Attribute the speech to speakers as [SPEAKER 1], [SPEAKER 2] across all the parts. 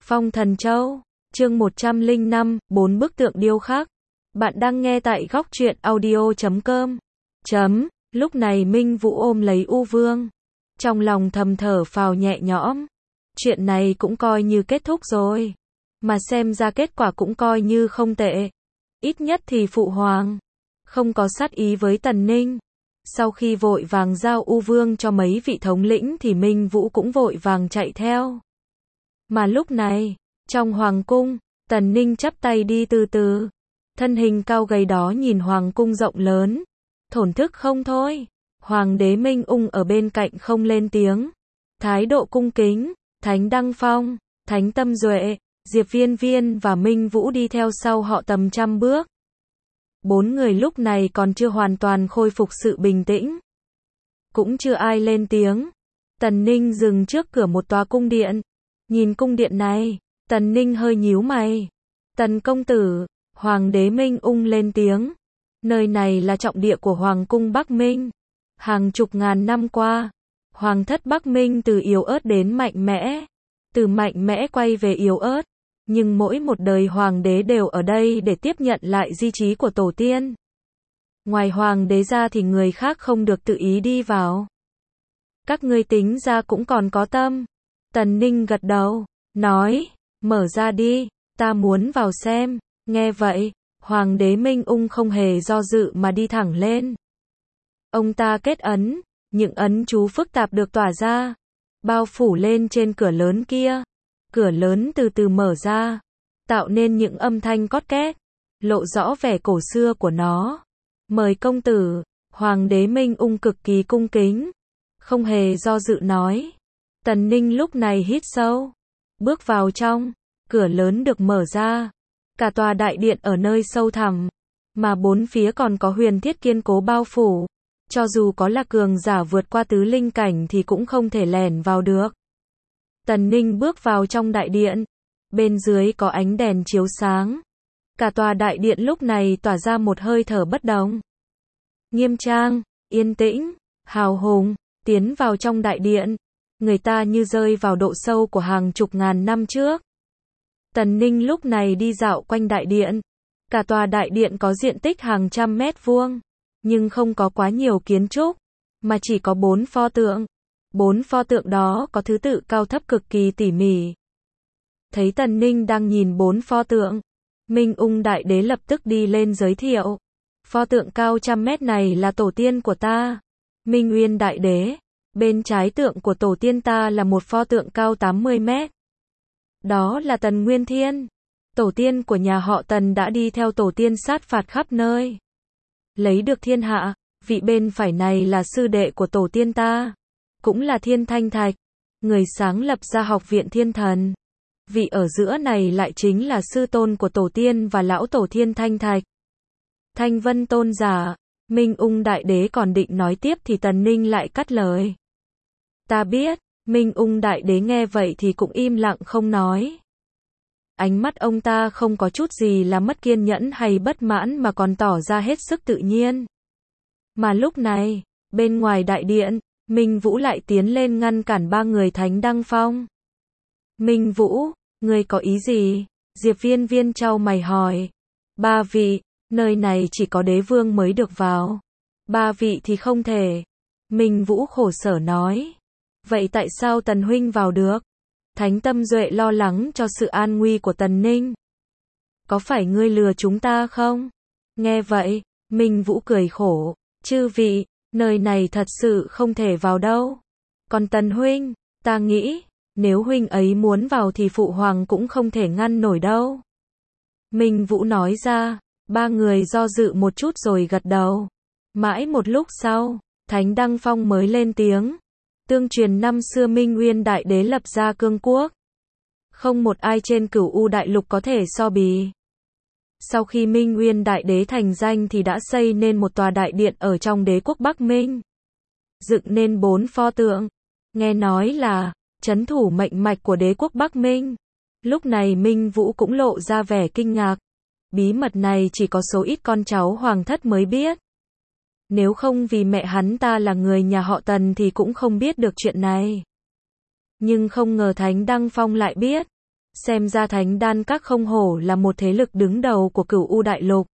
[SPEAKER 1] Phong Thần Châu, chương 105, 4 bức tượng điêu khắc. Bạn đang nghe tại góc truyện audio.com. Lúc này Minh Vũ ôm lấy U Vương. Trong lòng thầm thở phào nhẹ nhõm. Chuyện này cũng coi như kết thúc rồi. Mà xem ra kết quả cũng coi như không tệ. Ít nhất thì Phụ Hoàng không có sát ý với Tần Ninh. Sau khi vội vàng giao U Vương cho mấy vị thống lĩnh thì Minh Vũ cũng vội vàng chạy theo. Mà lúc này, trong hoàng cung, Tần Ninh chắp tay đi từ từ. Thân hình cao gầy đó nhìn hoàng cung rộng lớn, thổn thức không thôi. Hoàng đế Minh Ung ở bên cạnh không lên tiếng. Thái độ cung kính, Thánh Đăng Phong, Thánh Tâm Duệ, Diệp Viên Viên và Minh Vũ đi theo sau họ tầm 100 bước. 4 người lúc này còn chưa hoàn toàn khôi phục sự bình tĩnh. Cũng chưa ai lên tiếng. Tần Ninh dừng trước cửa một tòa cung điện. Nhìn cung điện này, Tần Ninh hơi nhíu mày. Tần công tử, Hoàng đế Minh Ung lên tiếng. Nơi này là trọng địa của Hoàng cung Bắc Minh. Hàng chục ngàn năm qua, Hoàng thất Bắc Minh từ yếu ớt đến mạnh mẽ. Từ mạnh mẽ quay về yếu ớt. Nhưng mỗi một đời Hoàng đế đều ở đây để tiếp nhận lại di chí của tổ tiên. Ngoài Hoàng đế ra thì người khác không được tự ý đi vào. Các ngươi tính ra cũng còn có tâm. Tần Ninh gật đầu, nói, mở ra đi, ta muốn vào xem. Nghe vậy, Hoàng đế Minh Ung không hề do dự mà đi thẳng lên. Ông ta kết ấn, những ấn chú phức tạp được tỏa ra, bao phủ lên trên cửa lớn kia. Cửa lớn từ từ mở ra, tạo nên những âm thanh cót két, lộ rõ vẻ cổ xưa của nó. Mời công tử, Hoàng đế Minh Ung cực kỳ cung kính, không hề do dự nói. Tần Ninh lúc này hít sâu, bước vào trong, cửa lớn được mở ra. Cả tòa đại điện ở nơi sâu thẳm, mà bốn phía còn có huyền thiết kiên cố bao phủ. Cho dù có là cường giả vượt qua tứ linh cảnh thì cũng không thể lẻn vào được. Tần Ninh bước vào trong đại điện. Bên dưới có ánh đèn chiếu sáng. Cả tòa đại điện lúc này tỏa ra một hơi thở bất đồng. Nghiêm trang, yên tĩnh, hào hùng. Tiến vào trong đại điện, người ta như rơi vào độ sâu của hàng chục ngàn năm trước. Tần Ninh lúc này đi dạo quanh đại điện. Cả tòa đại điện có diện tích hàng trăm mét vuông, nhưng không có quá nhiều kiến trúc, mà chỉ có 4 pho tượng. 4 pho tượng đó có thứ tự cao thấp cực kỳ tỉ mỉ. Thấy Tần Ninh đang nhìn 4 pho tượng, Minh Ung đại đế lập tức đi lên giới thiệu. Pho tượng cao 100 mét này là tổ tiên của ta, Minh Uyên đại đế. Bên trái tượng của tổ tiên ta là một pho tượng cao 80 mét. Đó là Tần Nguyên Thiên. Tổ tiên của nhà họ Tần đã đi theo tổ tiên sát phạt khắp nơi, lấy được thiên hạ. Vị bên phải này là sư đệ của tổ tiên ta, cũng là Thiên Thanh Thạch, người sáng lập ra Học viện Thiên Thần. Vị ở giữa này lại chính là sư tôn của tổ tiên và lão tổ Thiên Thanh Thạch, Thanh Vân tôn giả. Minh Ung đại đế còn định nói tiếp thì Tần Ninh lại cắt lời. Ta biết. Minh Ung đại đế nghe vậy thì cũng im lặng không nói. Ánh mắt ông ta không có chút gì là mất kiên nhẫn hay bất mãn mà còn tỏ ra hết sức tự nhiên. Mà lúc này, bên ngoài đại điện, Minh Vũ lại tiến lên ngăn cản 3 người Thánh Đăng Phong. Minh Vũ, ngươi có ý gì? Diệp Viên Viên chau mày hỏi. 3 vị, nơi này chỉ có đế vương mới được vào. 3 vị thì không thể. Minh Vũ khổ sở nói. Vậy tại sao Tần huynh vào được? Thánh Tâm Duệ lo lắng cho sự an nguy của Tần Ninh. Có phải ngươi lừa chúng ta không? Nghe vậy, Minh Vũ cười khổ. Chư vị, nơi này thật sự không thể vào đâu. Còn Tần huynh, ta nghĩ, nếu huynh ấy muốn vào thì Phụ Hoàng cũng không thể ngăn nổi đâu. Minh Vũ nói ra. 3 người do dự một chút rồi gật đầu. Mãi một lúc sau, Thánh Đăng Phong mới lên tiếng. Tương truyền năm xưa Minh Uyên đại đế lập ra cương quốc. Không một ai trên Cửu U đại lục có thể so bì. Sau khi Minh Uyên đại đế thành danh thì đã xây nên một tòa đại điện ở trong đế quốc Bắc Minh. Dựng nên 4 pho tượng. Nghe nói là trấn thủ mệnh mạch của đế quốc Bắc Minh. Lúc này Minh Vũ cũng lộ ra vẻ kinh ngạc. Bí mật này chỉ có số ít con cháu hoàng thất mới biết. Nếu không vì mẹ hắn ta là người nhà họ Tần thì cũng không biết được chuyện này. Nhưng không ngờ Thánh Đăng Phong lại biết. Xem ra Thánh Đan Các không hổ là một thế lực đứng đầu của Cửu U Đại Lục.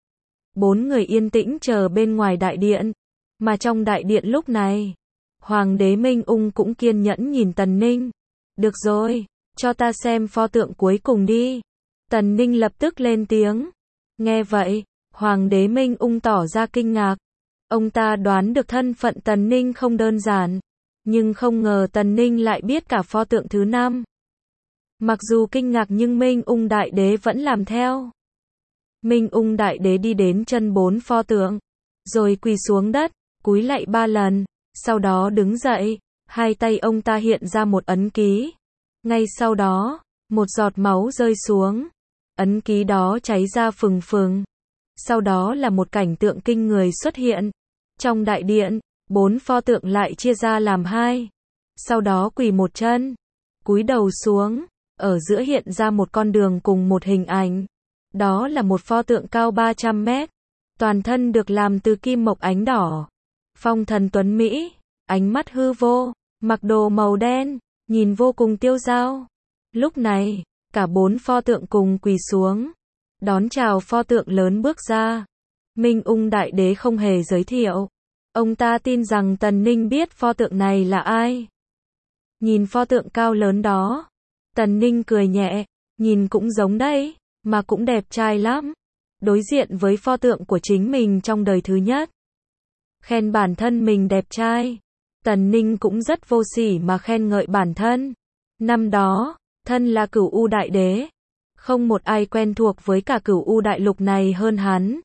[SPEAKER 1] 4 người yên tĩnh chờ bên ngoài đại điện. Mà trong đại điện lúc này, Hoàng đế Minh Ung cũng kiên nhẫn nhìn Tần Ninh. Được rồi, cho ta xem pho tượng cuối cùng đi. Tần Ninh lập tức lên tiếng. Nghe vậy, Hoàng đế Minh Ung tỏ ra kinh ngạc. Ông ta đoán được thân phận Tần Ninh không đơn giản, nhưng không ngờ Tần Ninh lại biết cả pho tượng thứ 5. Mặc dù kinh ngạc nhưng Minh Ung Đại Đế vẫn làm theo. Minh Ung Đại Đế đi đến chân 4 pho tượng, rồi quỳ xuống đất, cúi lạy 3 lần, sau đó đứng dậy, hai tay ông ta hiện ra một ấn ký. Ngay sau đó, một giọt máu rơi xuống, ấn ký đó cháy ra phừng phừng. Sau đó là một cảnh tượng kinh người xuất hiện. Trong đại điện, 4 pho tượng lại chia ra làm 2. Sau đó quỳ một chân, cúi đầu xuống, ở giữa hiện ra một con đường cùng một hình ảnh. Đó là một pho tượng cao 300 mét, toàn thân được làm từ kim mộc ánh đỏ. Phong thần tuấn Mỹ, ánh mắt hư vô, mặc đồ màu đen, nhìn vô cùng tiêu dao. Lúc này, cả 4 pho tượng cùng quỳ xuống, đón chào pho tượng lớn bước ra. Minh Ung Đại Đế không hề giới thiệu. Ông ta tin rằng Tần Ninh biết pho tượng này là ai. Nhìn pho tượng cao lớn đó, Tần Ninh cười nhẹ, nhìn cũng giống đấy, mà cũng đẹp trai lắm. Đối diện với pho tượng của chính mình trong đời thứ nhất, khen bản thân mình đẹp trai, Tần Ninh cũng rất vô sỉ mà khen ngợi bản thân. Năm đó, thân là Cửu U Đại Đế, không một ai quen thuộc với cả Cửu U Đại Lục này hơn hắn.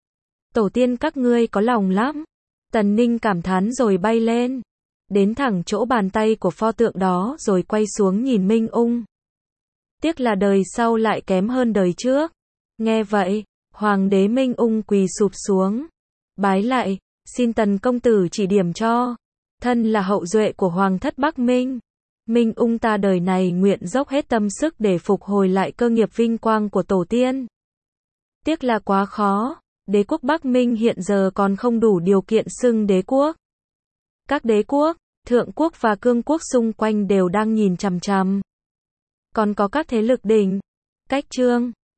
[SPEAKER 1] Tổ tiên các ngươi có lòng lắm. Tần Ninh cảm thán rồi bay lên, đến thẳng chỗ bàn tay của pho tượng đó rồi quay xuống nhìn Minh Ung. Tiếc là đời sau lại kém hơn đời trước. Nghe vậy, Hoàng đế Minh Ung quỳ sụp xuống, bái lại, xin Tần công tử chỉ điểm cho. Thân là hậu duệ của Hoàng thất Bắc Minh, Minh Ung ta đời này nguyện dốc hết tâm sức để phục hồi lại cơ nghiệp vinh quang của tổ tiên. Tiếc là quá khó, đế quốc Bắc Minh hiện giờ còn không đủ điều kiện xưng đế quốc. Các đế quốc, thượng quốc và cương quốc xung quanh đều đang nhìn chằm chằm. Còn có các thế lực đỉnh, cách trương,